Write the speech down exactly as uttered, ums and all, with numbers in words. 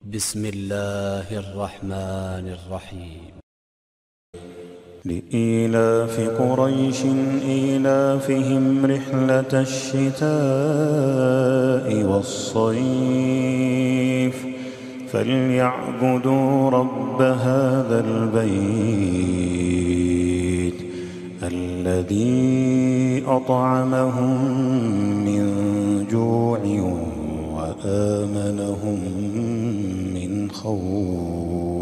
بسم الله الرحمن الرحيم. لإيلاف قريش إيلافهم رحلة الشتاء والصيف فليعبدوا رب هذا البيت الذي أطعمهم من جوع وآمنهم من خوف.